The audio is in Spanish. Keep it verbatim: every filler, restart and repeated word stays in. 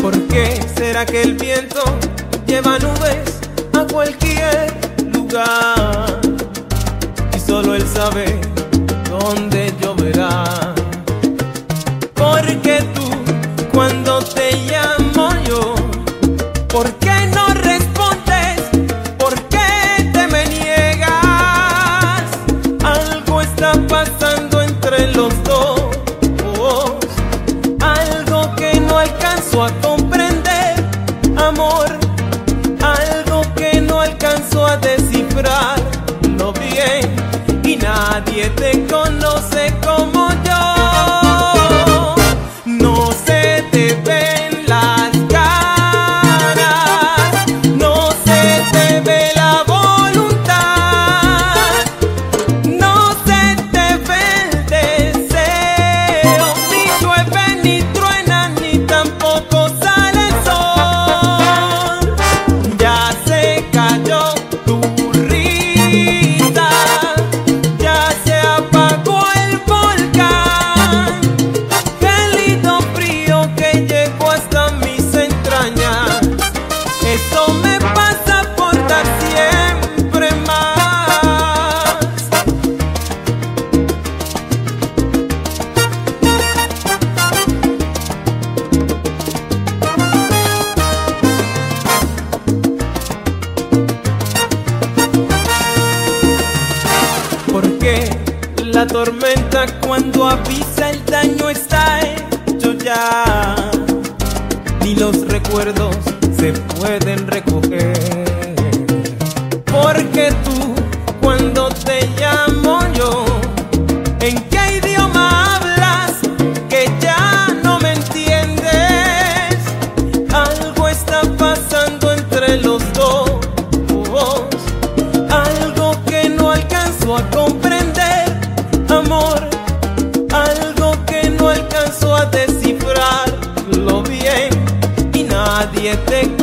qué será que el viento lleva nubes a cualquier lugar? Y solo él sabe dónde lloverá. Porque tú, cuando te llamo yo, ¿por qué no respondes? ¿Por qué te me niegas? Algo está pasando entre los dos, algo que no alcanzo a comprender, amor, algo que no alcanzo a descifrarlo bien, y nadie te conoce como yo. No se te ven las caras, no se te ve la voluntad, no se te ve el deseo, ni llueve ni truena ni tampoco sale el sol. Ya se cayó tu risa, ya se apagó el volcán, gélido frío que llegó hasta mis entrañas. Eso me pasa por dar siempre más. Porque la tormenta, cuando avisa, el daño está hecho ya, ni los recuerdos se pueden recoger. Porque tú, cuando te llamo yo, ¿en qué idioma hablas que ya no me entiendes? Algo está pasando entre los dos, algo que no alcanzo a comprender, amor, algo que no alcanzo a descifrarlo bien, y nadie te